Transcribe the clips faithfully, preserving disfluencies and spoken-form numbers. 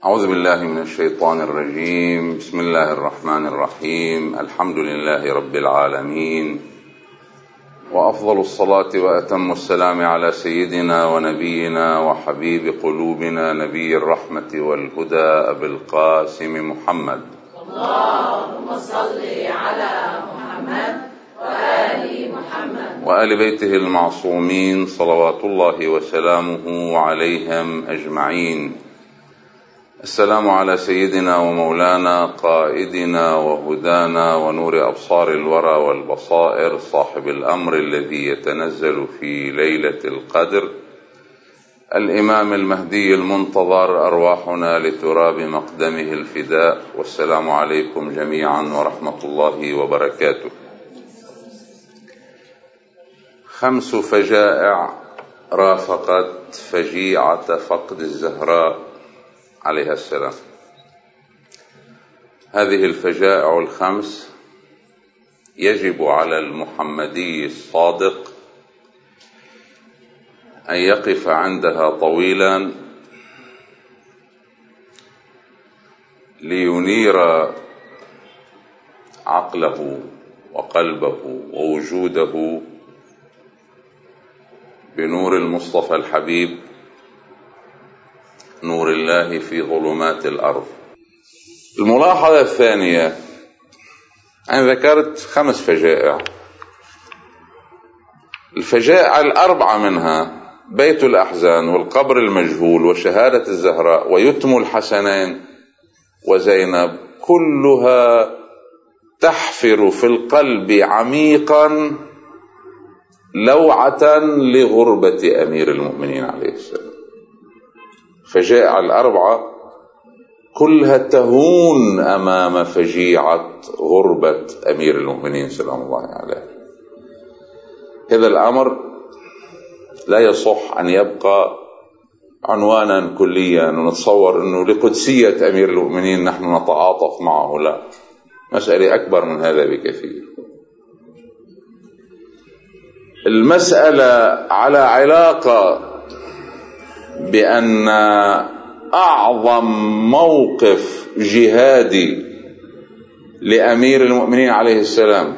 أعوذ بالله من الشيطان الرجيم. بسم الله الرحمن الرحيم. الحمد لله رب العالمين، وأفضل الصلاة وأتم السلام على سيدنا ونبينا وحبيب قلوبنا نبي الرحمة والهدى أبي القاسم محمد. اللهم صل على محمد وآل محمد وآل بيته المعصومين صلوات الله وسلامه عليهم أجمعين. السلام على سيدنا ومولانا قائدنا وهدانا ونور أبصار الورى والبصائر، صاحب الأمر الذي يتنزل في ليلة القدر، الإمام المهدي المنتظر، أرواحنا لتراب مقدمه الفداء. والسلام عليكم جميعا ورحمة الله وبركاته. خمس فجائع رافقت فجيعة فقد الزهراء عليها السلام. هذه الفجائع الخمس يجب على المحمدي الصادق أن يقف عندها طويلا لينير عقله وقلبه ووجوده بنور المصطفى الحبيب، نور الله في ظلمات الأرض. الملاحظة الثانية، أنا ذكرت خمس فجائع، الفجائع الأربعة منها بيت الأحزان والقبر المجهول وشهادة الزهراء ويتم الحسنين وزينب، كلها تحفر في القلب عميقا لوعة لغربة أمير المؤمنين عليه السلام. فجائع الأربعة كلها تهون أمام فجيعة غربة أمير المؤمنين سلام الله عليه. هذا الأمر لا يصح أن يبقى عنوانا كليا ونتصور أنه لقدسية أمير المؤمنين نحن نتعاطف معه، لا، مسألة أكبر من هذا بكثير. المسألة على علاقة بأن أعظم موقف جهادي لأمير المؤمنين عليه السلام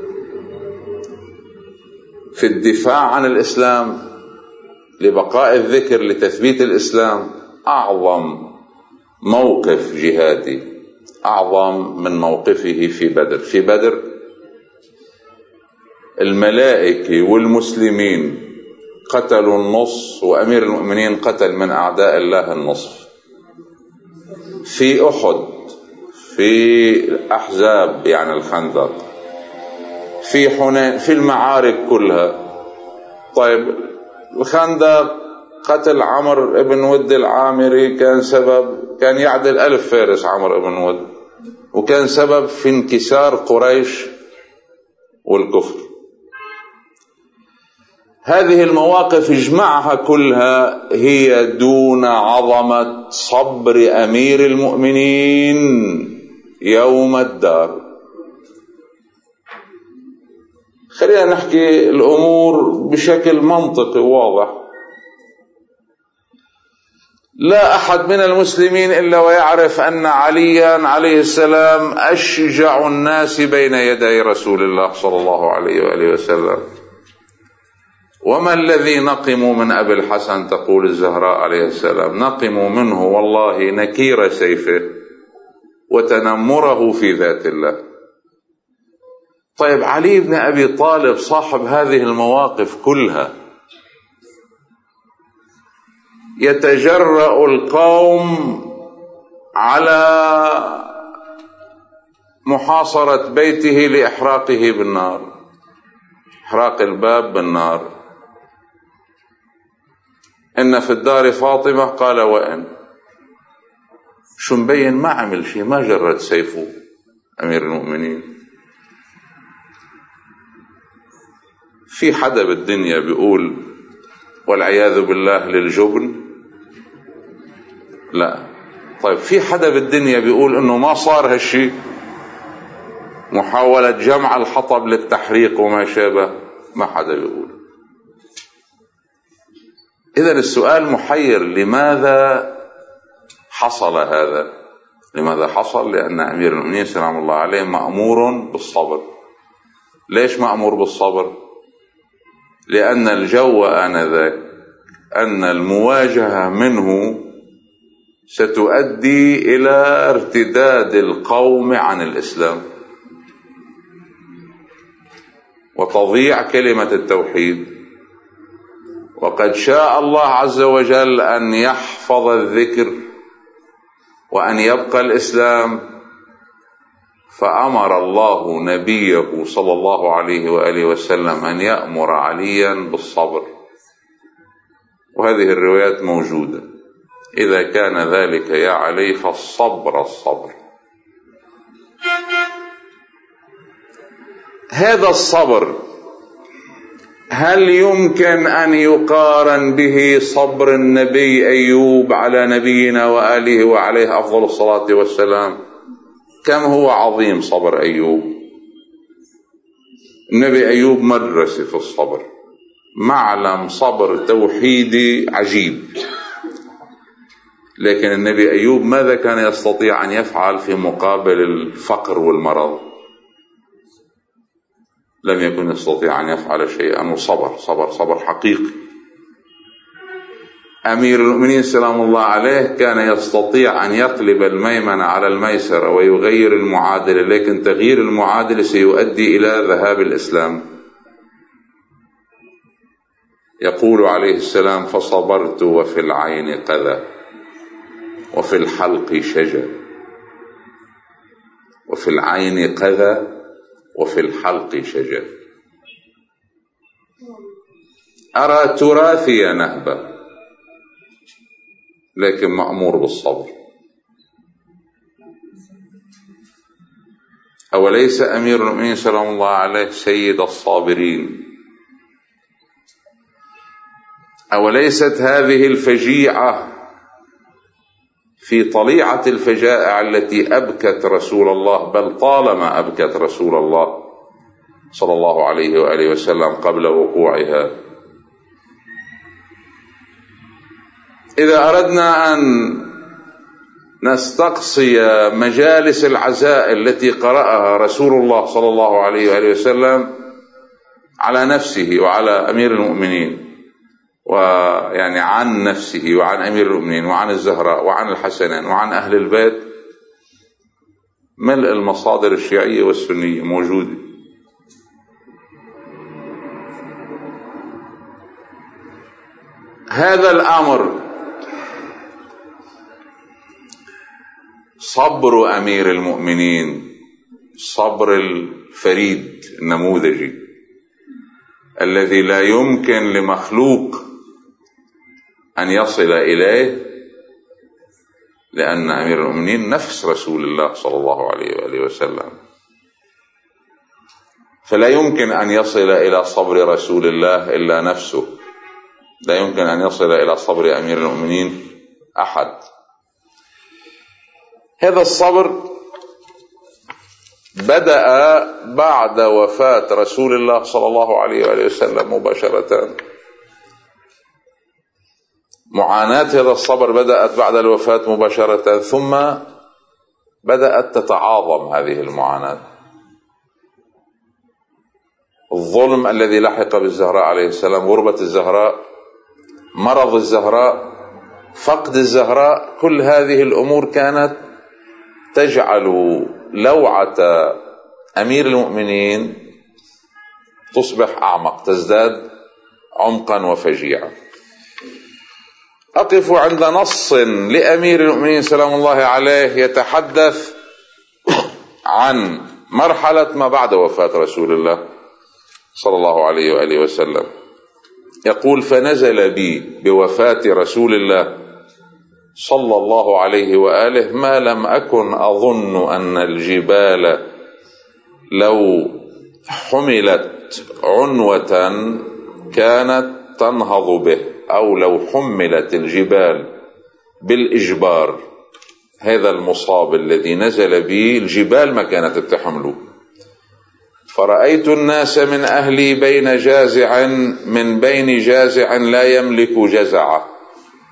في الدفاع عن الإسلام، لبقاء الذكر، لتثبيت الإسلام، أعظم موقف جهادي أعظم من موقفه في بدر. في بدر الملائكة والمسلمين قتلوا النص، وأمير المؤمنين قتل من أعداء الله النصف. في أحد، في أحزاب يعني الخندق، في حنين، في المعارك كلها. طيب الخندق قتل عمرو بن ود العامري، كان سبب، كان يعدل ألف فارس عمرو بن ود، وكان سبب في انكسار قريش والكفر. هذه المواقف اجمعها كلها هي دون عظمة صبر أمير المؤمنين يوم الدار. خلينا نحكي الأمور بشكل منطقي واضح. لا أحد من المسلمين إلا ويعرف أن عليا عليه السلام أشجع الناس بين يدي رسول الله صلى الله عليه وآله وسلم. وما الذي نقم من أبي الحسن، تقول الزهراء عليه السلام، نقم منه والله نكير سيفه وتنمره في ذات الله. طيب علي بن أبي طالب صاحب هذه المواقف كلها، يتجرأ القوم على محاصرة بيته لإحراقه بالنار، إحراق الباب بالنار. إن في الدار فاطمة، قال وإن، شو مبين؟ ما عمل شيء، ما جرد سيفه أمير المؤمنين. في حدا بالدنيا بيقول والعياذ بالله للجبن؟ لا. طيب في حدا بالدنيا بيقول إنه ما صار هالشيء، محاولة جمع الحطب للتحريق وما شابه؟ ما حدا بيقول. إذن السؤال محير، لماذا حصل هذا. لماذا حصل؟ لأن أمير المؤمنين سلام الله عليه مأمور بالصبر. ليش مأمور بالصبر؟ لأن الجو آنذاك أن المواجهة منه ستؤدي إلى ارتداد القوم عن الإسلام وتضيع كلمة التوحيد، وقد شاء الله عز وجل أن يحفظ الذكر وأن يبقى الإسلام، فأمر الله نبيه صلى الله عليه وآله وسلم أن يأمر عليا بالصبر. وهذه الروايات موجودة. إذا كان ذلك يا علي فالصبر الصبر. هذا الصبر هل يمكن أن يقارن به صبر النبي أيوب على نبينا وآله وعليه أفضل الصلاة والسلام؟ كم هو عظيم صبر أيوب. النبي أيوب مدرسة في الصبر، معلم صبر توحيدي عجيب. لكن النبي أيوب ماذا كان يستطيع أن يفعل في مقابل الفقر والمرض؟ لم يكن يستطيع أن يفعل شيئا، وصبر صبر صبر حقيقي. أمير المؤمنين سلام الله عليه كان يستطيع أن يقلب الميمنة على الميسرة ويغير المعادلة، لكن تغيير المعادلة سيؤدي إلى ذهاب الإسلام. يقول عليه السلام: فصبرت وفي العين قذى وفي الحلق شجر. وفي العين قذى وفي الحلق شجر. أرى تراثي نهبة، لكن مأمور بالصبر. أوليس أمير المؤمنين سلام الله عليه سيد الصابرين؟ أوليست هذه الفجيعة في طليعة الفجائع التي أبكت رسول الله، بل طالما أبكت رسول الله صلى الله عليه وآله وسلم قبل وقوعها. إذا أردنا أن نستقصي مجالس العزاء التي قرأها رسول الله صلى الله عليه وآله وسلم على نفسه وعلى أمير المؤمنين، ويعني عن نفسه وعن أمير المؤمنين وعن الزهراء وعن الحسنين وعن أهل البيت، ملء المصادر الشيعية والسنية موجودة. هذا الأمر صبر أمير المؤمنين، صبر الفريد النموذجي الذي لا يمكن لمخلوق أن يصل إليه، لأن أمير المؤمنين نفس رسول الله صلى الله عليه وآله وسلم، فلا يمكن أن يصل إلى صبر رسول الله إلا نفسه. لا يمكن أن يصل إلى صبر أمير المؤمنين أحد. هذا الصبر بدأ بعد وفاة رسول الله صلى الله عليه وآله وسلم مباشرة. معاناة هذا الصبر بدأت بعد الوفاة مباشرة، ثم بدأت تتعاظم هذه المعاناة. الظلم الذي لحق بالزهراء عليه السلام، غربة الزهراء، مرض الزهراء، فقد الزهراء، كل هذه الأمور كانت تجعل لوعة أمير المؤمنين تصبح أعمق، تزداد عمقا وفجيعا. أقف عند نص لأمير المؤمنين سلام الله عليه يتحدث عن مرحلة ما بعد وفاة رسول الله صلى الله عليه وآله وسلم. يقول: فنزل بي بوفاة رسول الله صلى الله عليه وآله ما لم أكن أظن أن الجبال لو حملت عنوة كانت تنهض به، أو لو حملت الجبال بالإجبار. هذا المصاب الذي نزل به الجبال ما كانت تحمله. فرأيت الناس من أهلي بين جازع من بين جازع لا يملك جزعه،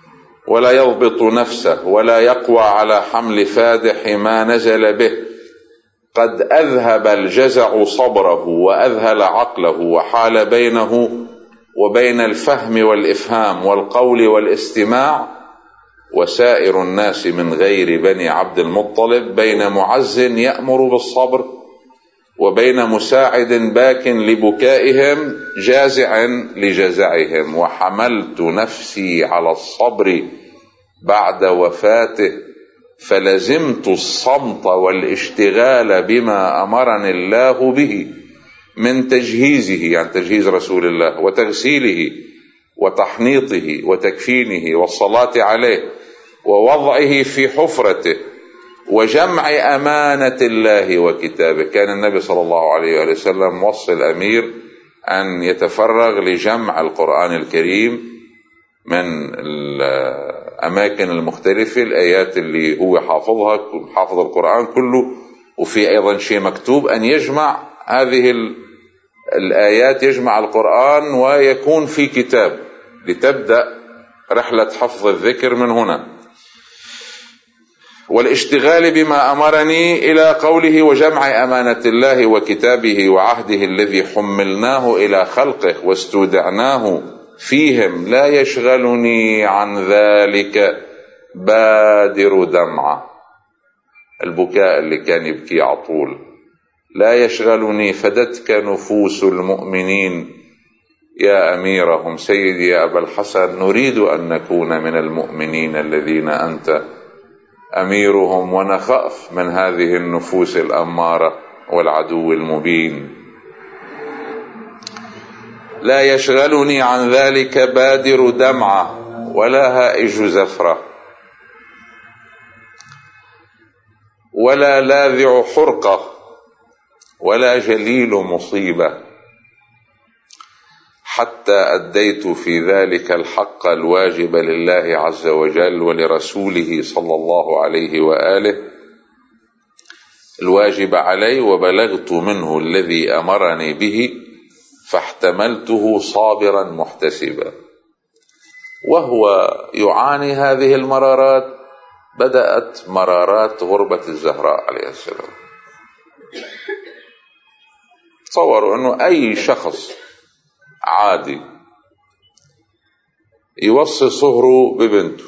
ولا يضبط نفسه ولا يقوى على حمل فادح ما نزل به، قد أذهب الجزع صبره وأذهل عقله وحال بينه وبين الفهم والإفهام والقول والاستماع، وسائر الناس من غير بني عبد المطلب بين معز يأمر بالصبر وبين مساعد باك لبكائهم جازع لجزعهم. وحملت نفسي على الصبر بعد وفاته فلزمت الصمت والاشتغال بما أمرني الله به من تجهيزه، يعني تجهيز رسول الله، وتغسيله وتحنيطه وتكفينه والصلاة عليه ووضعه في حفرته وجمع أمانة الله وكتابه. كان النبي صلى الله عليه وسلم وصى الأمير أن يتفرغ لجمع القرآن الكريم من الأماكن المختلفة، الآيات اللي هو حافظها، حافظ القرآن كله، وفي أيضا شيء مكتوب، أن يجمع هذه الآيات، يجمع القرآن ويكون في كتاب، لتبدأ رحلة حفظ الذكر من هنا. والاشتغال بما أمرني إلى قوله وجمع أمانة الله وكتابه وعهده الذي حملناه إلى خلقه واستودعناه فيهم لا يشغلني عن ذلك بادر دمعة. البكاء اللي كان يبكي عطول. لا يشغلني فدتك نفوس المؤمنين يا أميرهم سيدي يا أبا الحسن، نريد أن نكون من المؤمنين الذين أنت أميرهم، ونخاف من هذه النفوس الأمارة والعدو المبين. لا يشغلني عن ذلك بادر دمعة ولا هائج زفرة ولا لاذع حرقة ولا جليل مصيبة، حتى أديت في ذلك الحق الواجب لله عز وجل ولرسوله صلى الله عليه وآله، الواجب علي، وبلغت منه الذي أمرني به فاحتملته صابرا محتسبا. وهو يعاني هذه المرارات بدأت مرارات غربة الزهراء عليه السلام. تصوروا أنه أي شخص عادي يوصي صهره ببنته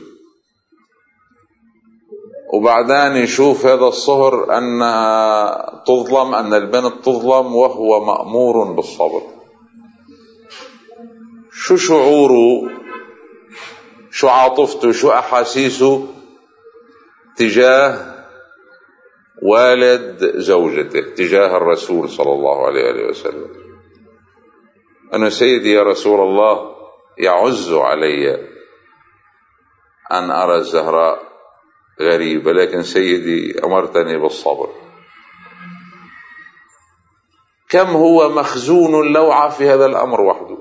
وبعدين يشوف هذا الصهر أن تظلم، أن البنت تظلم، وهو مأمور بالصبر، شو شعوره، شو عاطفته، شو أحاسيسه تجاه والد زوجته، تجاه الرسول صلى الله عليه وسلم؟ أنا سيدي يا رسول الله يعز علي أن أرى الزهراء غريبة، لكن سيدي أمرتني بالصبر. كم هو مخزون اللوعة في هذا الأمر وحده.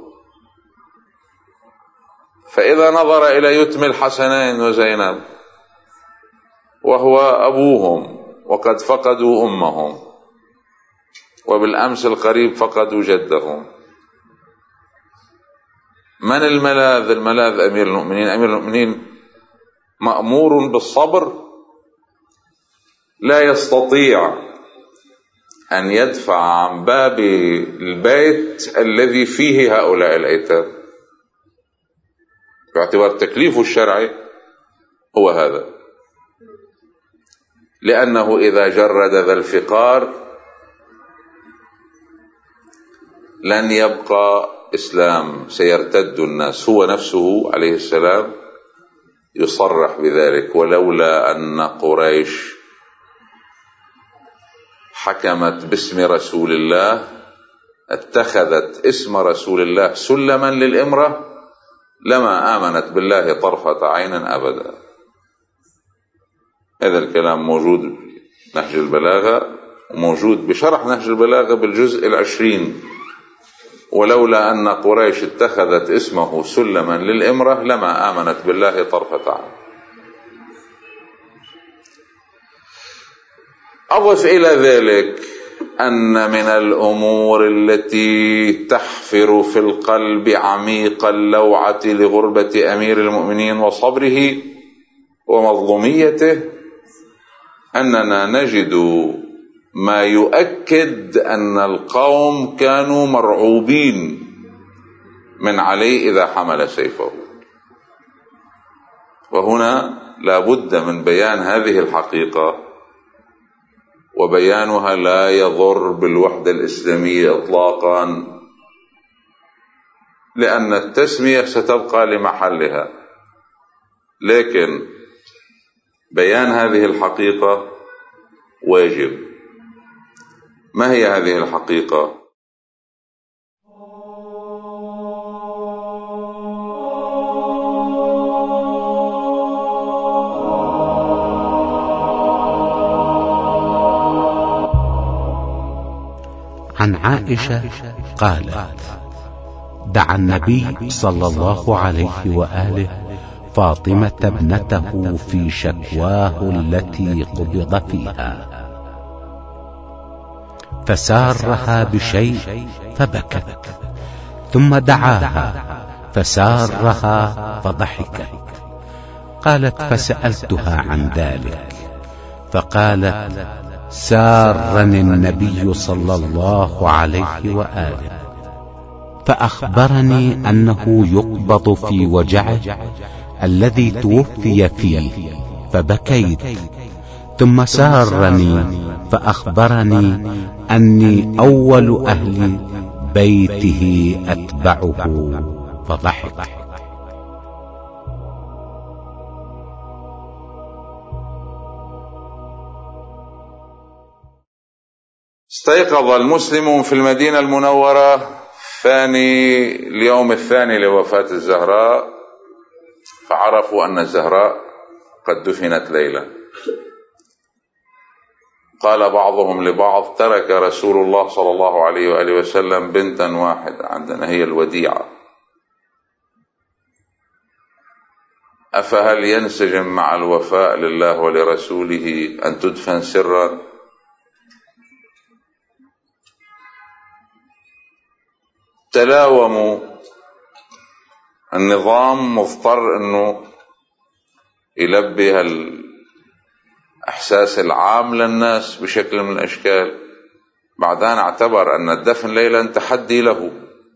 فإذا نظر إلى يتم الحسنين وزينب وهو أبوهم وقد فقدوا أمهم، وبالأمس القريب فقدوا جدهم، من الملاذ؟ الملاذ أمير المؤمنين. أمير المؤمنين مأمور بالصبر، لا يستطيع أن يدفع عن باب البيت الذي فيه هؤلاء الأيتام، باعتبار تكليفه الشرعي هو هذا، لأنه إذا جرد ذا الفقار لن يبقى إسلام، سيرتد الناس. هو نفسه عليه السلام يصرح بذلك: ولولا أن قريش حكمت باسم رسول الله، اتخذت اسم رسول الله سلما للإمرة، لما آمنت بالله طرفة عين أبدا. هذا الكلام موجود في نهج البلاغة، وموجود بشرح نهج البلاغة بالجزء العشرين: ولولا أن قريش اتخذت اسمه سلما للإمرة لما آمنت بالله طرفة عين. أضف إلى ذلك أن من الأمور التي تحفر في القلب عميق اللوعة لغربة أمير المؤمنين وصبره ومظلوميته أننا نجد ما يؤكد أن القوم كانوا مرعوبين من علي إذا حمل سيفه. وهنا لا بد من بيان هذه الحقيقة، وبيانها لا يضر بالوحدة الإسلامية إطلاقا، لأن التسمية ستبقى لمحلها، لكن بيان هذه الحقيقة واجب. ما هي هذه الحقيقة؟ عن عائشة قالت: دعا النبي صلى الله عليه وآله فاطمة ابنته في شكواه التي قبض فيها، فسارها بشيء فبكت، ثم دعاها فسارها فضحكت. قالت: فسألتها عن ذلك فقالت: سارني النبي صلى الله عليه وآله فأخبرني أنه يقبض في وجعه الذي توفي فيه، فبكيت. ثم سارني فأخبرني أني أول أهل بيته أتبعه، فضحك. استيقظ المسلمون في المدينة المنورة ثاني اليوم الثاني لوفاة الزهراء، فعرفوا أن الزهراء قد دفنت ليلا. قال بعضهم لبعض: ترك رسول الله صلى الله عليه وآله وسلم بنتا واحدة عندنا هي الوديعة، أفهل ينسجم مع الوفاء لله ولرسوله أن تدفن سرا؟ تلاوموا. النظام مضطر أنه يلبي الإحساس العام للناس بشكل من الأشكال، بعدين اعتبر أن الدفن ليلا تحدي له،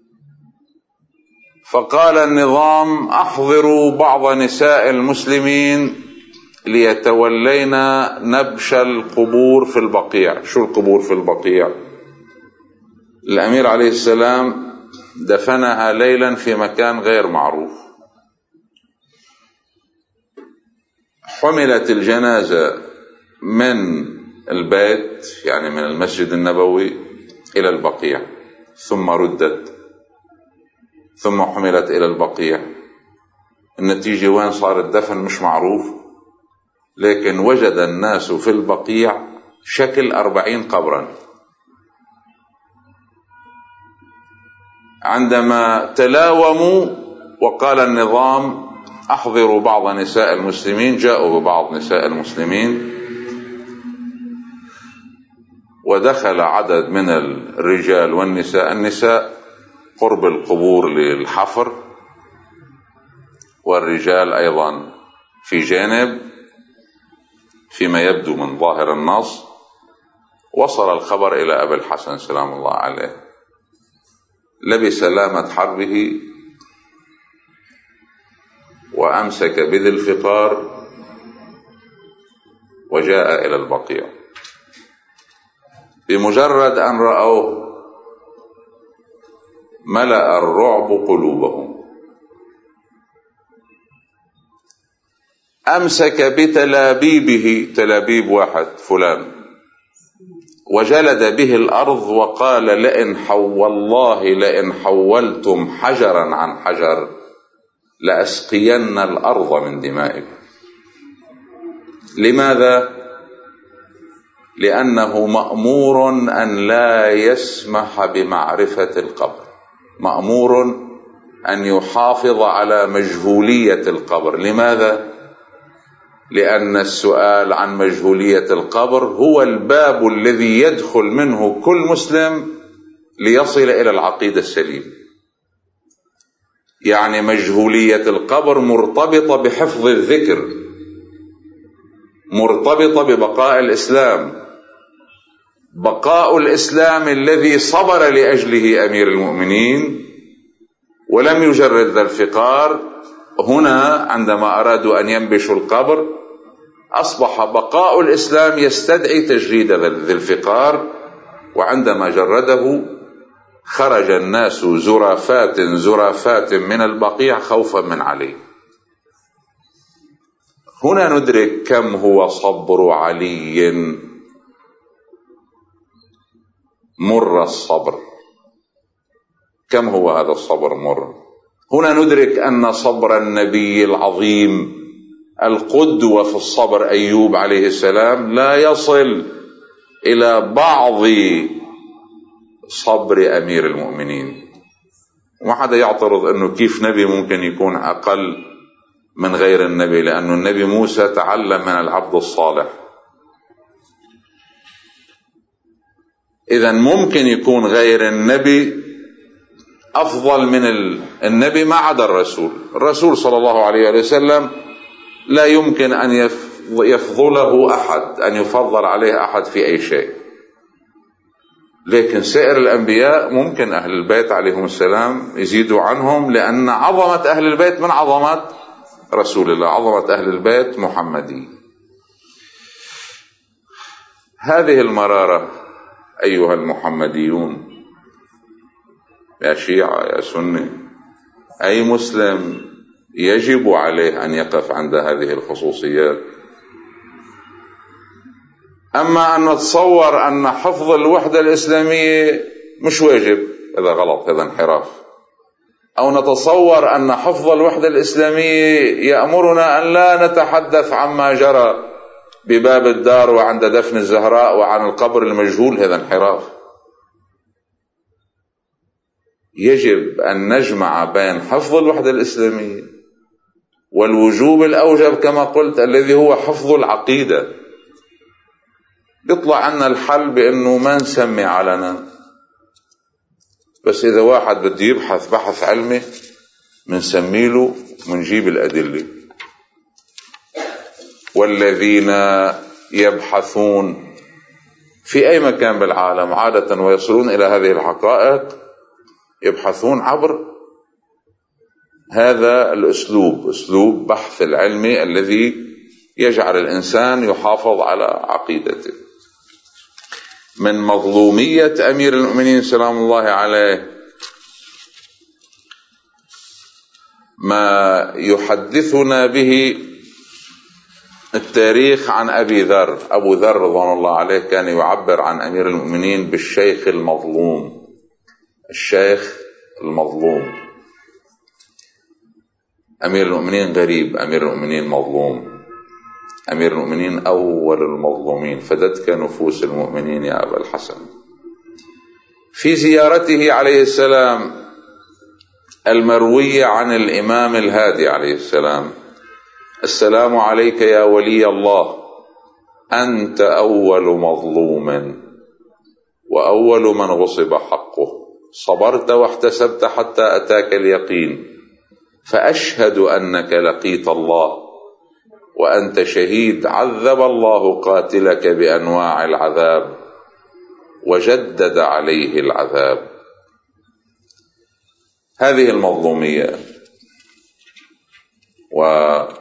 فقال النظام: أحضروا بعض نساء المسلمين ليتولينا نبش القبور في البقيع. شو القبور في البقيع؟ الأمير عليه السلام دفنها ليلا في مكان غير معروف. حملت الجنازة من البيت، يعني من المسجد النبوي، إلى البقيع، ثم ردت، ثم حملت إلى البقيع. النتيجة وين صار الدفن مش معروف، لكن وجد الناس في البقيع شكل أربعين قبرا. عندما تلاوموا وقال النظام: أحضروا بعض نساء المسلمين، جاءوا ببعض نساء المسلمين، ودخل عدد من الرجال والنساء، النساء قرب القبور للحفر، والرجال أيضا في جانب فيما يبدو من ظاهر النص. وصل الخبر إلى أبي الحسن سلام الله عليه، لبس لامة حربه وأمسك بذي الفقار وجاء إلى البقيع. بمجرد أن رأوه ملأ الرعب قلوبهم. أمسك بتلابيبه، تلابيب واحد فلان، وجلد به الأرض وقال: لئن حول والله لئن حولتم حجرا عن حجر لأسقين الأرض من دمائكم. لماذا؟ لأنه مأمور أن لا يسمح بمعرفة القبر، مأمور أن يحافظ على مجهولية القبر. لماذا؟ لأن السؤال عن مجهولية القبر هو الباب الذي يدخل منه كل مسلم ليصل إلى العقيدة السليمة. يعني مجهولية القبر مرتبطة بحفظ الذكر، مرتبطة ببقاء الإسلام، بقاء الإسلام الذي صبر لأجله أمير المؤمنين ولم يجرد ذا الفقار. هنا عندما أرادوا أن ينبشوا القبر أصبح بقاء الإسلام يستدعي تجريد ذي الفقار، وعندما جرده خرج الناس زرافات زرافات من البقيع خوفا من علي. هنا ندرك كم هو صبر علي مر الصبر، كم هو هذا الصبر مر. هنا ندرك أن صبر النبي العظيم القدوة في الصبر أيوب عليه السلام لا يصل إلى بعض صبر أمير المؤمنين. وما حدا يعترض أنه كيف نبي ممكن يكون أقل من غير النبي، لأن النبي موسى تعلم من العبد الصالح. إذن ممكن يكون غير النبي أفضل من النبي ما عدا الرسول. الرسول صلى الله عليه وسلم لا يمكن أن يفضله أحد، أن يفضل عليه أحد في أي شيء. لكن سائر الأنبياء ممكن أهل البيت عليهم السلام يزيدوا عنهم، لأن عظمة أهل البيت من عظمة رسول الله، عظمة أهل البيت محمدي. هذه المرارة أيها المحمديون، يا شيعة يا سني، أي مسلم يجب عليه أن يقف عند هذه الخصوصيات. أما أن نتصور أن حفظ الوحدة الإسلامية مش واجب، هذا غلط، هذا انحراف. أو نتصور أن حفظ الوحدة الإسلامية يأمرنا أن لا نتحدث عما جرى بباب الدار وعند دفن الزهراء وعن القبر المجهول، هذا انحراف. يجب أن نجمع بين حفظ الوحدة الإسلامية والوجوب الأوجب كما قلت الذي هو حفظ العقيدة. بيطلع عنا الحل بأنه ما نسمي علنا، بس إذا واحد بده يبحث بحث علمي منسميله منجيب الأدلة. والذين يبحثون في أي مكان بالعالم عادة ويصلون إلى هذه الحقائق يبحثون عبر هذا الأسلوب، أسلوب بحث العلمي الذي يجعل الإنسان يحافظ على عقيدته. من مظلومية أمير المؤمنين سلام الله عليه ما يحدثنا به التاريخ عن أبي ذر. أبو ذر رضوان الله عليه كان يعبر عن أمير المؤمنين بالشيخ المظلوم، الشيخ المظلوم. أمير المؤمنين غريب، أمير المؤمنين مظلوم، أمير المؤمنين أول المظلومين، فدتك نفوس المؤمنين يا أبا الحسن. في زيارته عليه السلام المروية عن الإمام الهادي عليه السلام: السلام عليك يا ولي الله، أنت أول مظلوم وأول من غصب حقه، صبرت واحتسبت حتى أتاك اليقين، فأشهد أنك لقيت الله وأنت شهيد عذب الله قاتلك بأنواع العذاب وجدد عليه العذاب. هذه المظلومية وهذه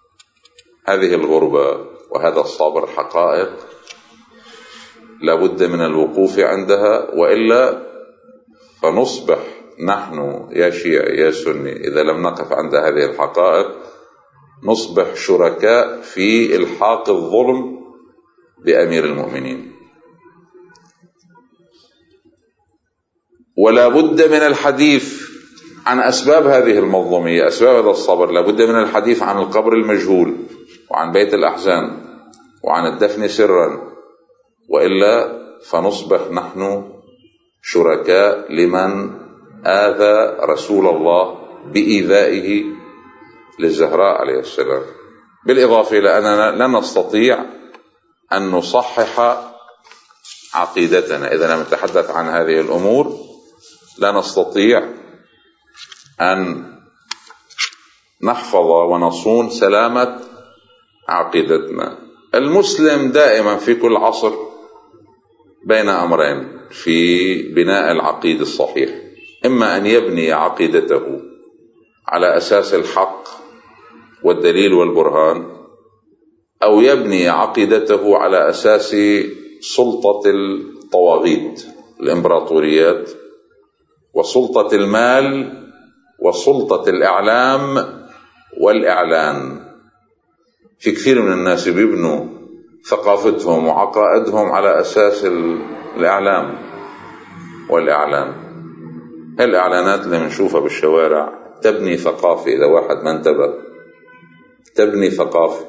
الغربة وهذا الصبر حقائق لابد من الوقوف عندها، وإلا فنصبح نحن يا شيعة يا سني إذا لم نقف عند هذه الحقائق نصبح شركاء في إلحاق الظلم بأمير المؤمنين. ولا بد من الحديث عن أسباب هذه المظلومية، أسباب هذا الصبر. لا بد من الحديث عن القبر المجهول وعن بيت الأحزان وعن الدفن سرا، وإلا فنصبح نحن شركاء لمن آذى رسول الله بإيذائه للزهراء عليه السلام. بالإضافة إلى أننا لا نستطيع أن نصحح عقيدتنا إذا لم نتحدث عن هذه الأمور. لا نستطيع أن نحفظ ونصون سلامة عقيدتنا. المسلم دائما في كل عصر بين أمرين في بناء العقيدة الصحيح: إما أن يبني عقيدته على أساس الحق والدليل والبرهان، أو يبني عقيدته على أساس سلطة الطواغيت، الإمبراطوريات، وسلطة المال، وسلطة الإعلام والإعلان. في كثير من الناس بيبنوا ثقافتهم وعقائدهم على أساس الإعلام والإعلان. الإعلانات اللي بنشوفها بالشوارع تبني ثقافة، إذا واحد ما انتبه تبني ثقافة.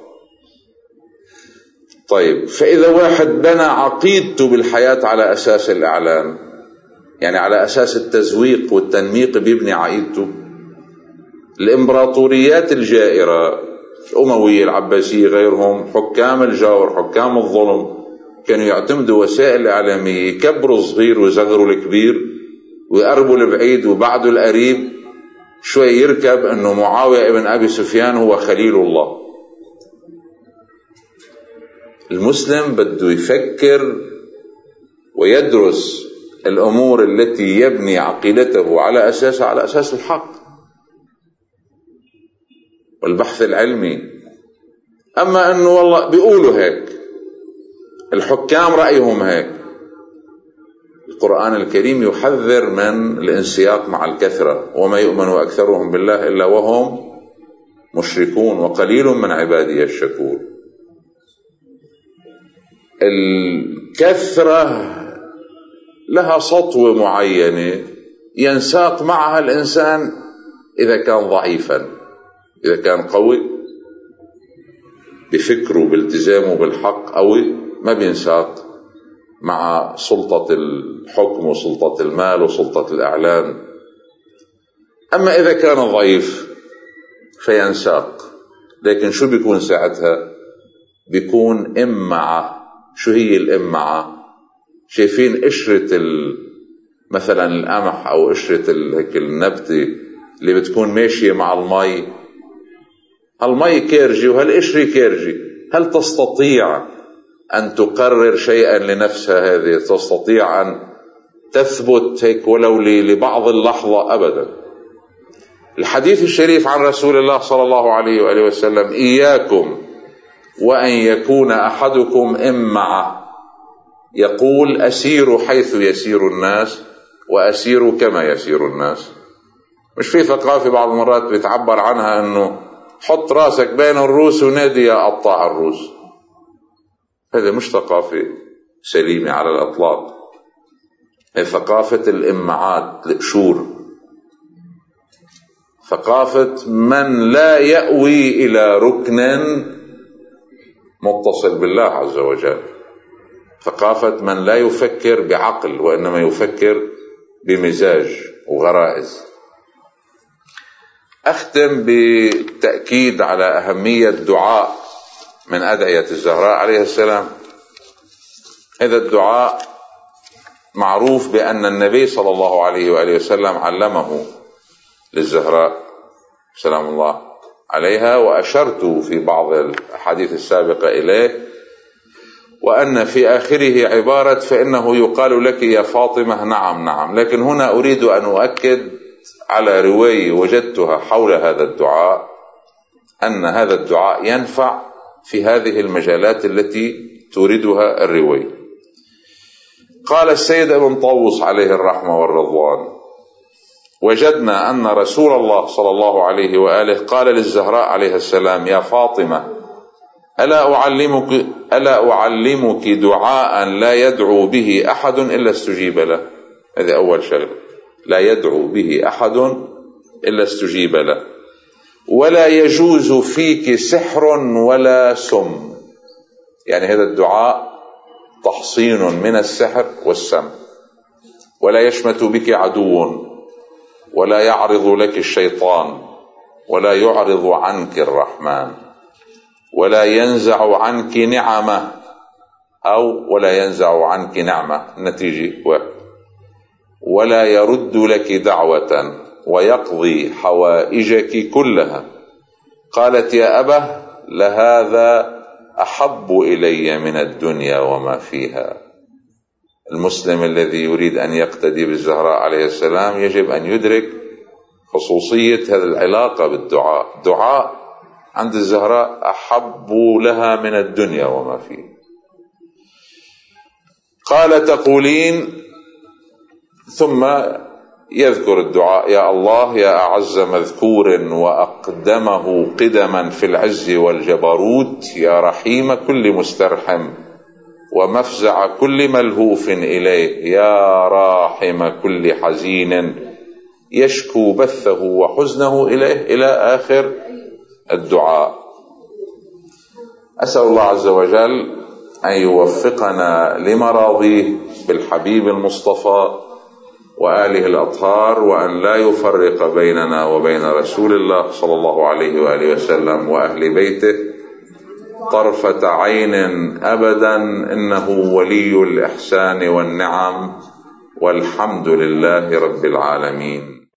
طيب، فإذا واحد بنى عقيدته بالحياة على أساس الإعلان، يعني على أساس التزويق والتنميق، بيبني عقيدته. الإمبراطوريات الجائرة، الأموية، العباسية، غيرهم، حكام الجور، حكام الظلم، كانوا يعتمدوا وسائل إعلامية يكبروا الصغير ويصغروا الكبير ويقربوا البعيد وبعدوا القريب. شوي يركب أنه معاوية ابن أبي سفيان هو خليل الله. المسلم بده يفكر ويدرس الأمور التي يبني عقيدته على أساسها على أساس الحق والبحث العلمي. أما أنه والله بيقولوا هيك، الحكام رأيهم هيك. القرآن الكريم يحذر من الانسياق مع الكثرة: وما يؤمن أكثرهم بالله إلا وهم مشركون وقليل من عبادي الشكور. الكثرة لها سطوة معينة ينساق معها الإنسان إذا كان ضعيفا. إذا كان قوي بفكره بالتزامه بالحق قوي، ما بينساق مع سلطة الحكم وسلطة المال وسلطة الإعلان. أما إذا كان ضعيف فينساق. لكن شو بيكون ساعتها؟ بيكون إمعة. شو هي الإمعة؟ شايفين قشرة مثلا القمح أو قشرة هيك النبتة اللي بتكون ماشية مع المي؟ المي كيرجي وهالقشرة كيرجي. هل تستطيع أن تقرر شيئا لنفسها هذه؟ تستطيع أن تثبت هيك ولو لبعض اللحظة؟ أبدا. الحديث الشريف عن رسول الله صلى الله عليه وآله وسلم: إياكم وأن يكون أحدكم إمعة، يقول أسير حيث يسير الناس وأسير كما يسير الناس. مش في ثقافة بعض المرات بتعبر عنها أنه حط راسك بين الروس ونادي يا قطاع الروس. هذا مش ثقافة سليمة على الأطلاق. هي ثقافة الإمعات، القشور، ثقافة من لا يأوي إلى ركن متصل بالله عز وجل، ثقافة من لا يفكر بعقل وإنما يفكر بمزاج وغرائز. أختم بالتأكيد على أهمية الدعاء من أدعية الزهراء عليه السلام. هذا الدعاء معروف بأن النبي صلى الله عليه وآله وسلم علمه للزهراء سلام الله عليها، وأشرت في بعض الأحاديث السابقة إليه، وأن في آخره عبارة: فإنه يقال لك يا فاطمة نعم نعم. لكن هنا أريد أن أؤكد على رواية وجدتها حول هذا الدعاء، أن هذا الدعاء ينفع في هذه المجالات التي توردها الرواية. قال السيد ابن طاووس عليه الرحمة والرضوان: وجدنا أن رسول الله صلى الله عليه وآله قال للزهراء عليه السلام: يا فاطمة ألا أعلمك, ألا أعلمك دعاء لا يدعو به أحد إلا استجيب له. هذا أول شيء، لا يدعو به أحد إلا استجيب له. ولا يجوز فيك سحر ولا سم. يعني هذا الدعاء تحصين من السحر والسم. ولا يشمت بك عدو، ولا يعرض لك الشيطان، ولا يعرض عنك الرحمن. ولا ينزع عنك نعمة، أو ولا ينزع عنك نعمة، النتيجة واحد. ولا يرد لك دعوة ويقضي حوائجك كلها. قالت يا أبه لهذا أحب إلي من الدنيا وما فيها. المسلم الذي يريد أن يقتدي بالزهراء عليه السلام يجب أن يدرك خصوصية هذه العلاقة بالدعاء. دعاء عند الزهراء أحب لها من الدنيا وما فيها. قال تقولين، ثم يذكر الدعاء: يا الله يا أعز مذكور وأقدمه قدما في العز والجبروت، يا رحيم كل مسترحم ومفزع كل ملهوف إليه، يا راحم كل حزين يشكو بثه وحزنه إليه، إلى آخر الدعاء. أسأل الله عز وجل أن يوفقنا لمراضيه بالحبيب المصطفى وآله الأطهار، وأن لا يفرق بيننا وبين رسول الله صلى الله عليه وآله وسلم وأهل بيته طرفة عين أبدا، إنه ولي الإحسان والنعم، والحمد لله رب العالمين.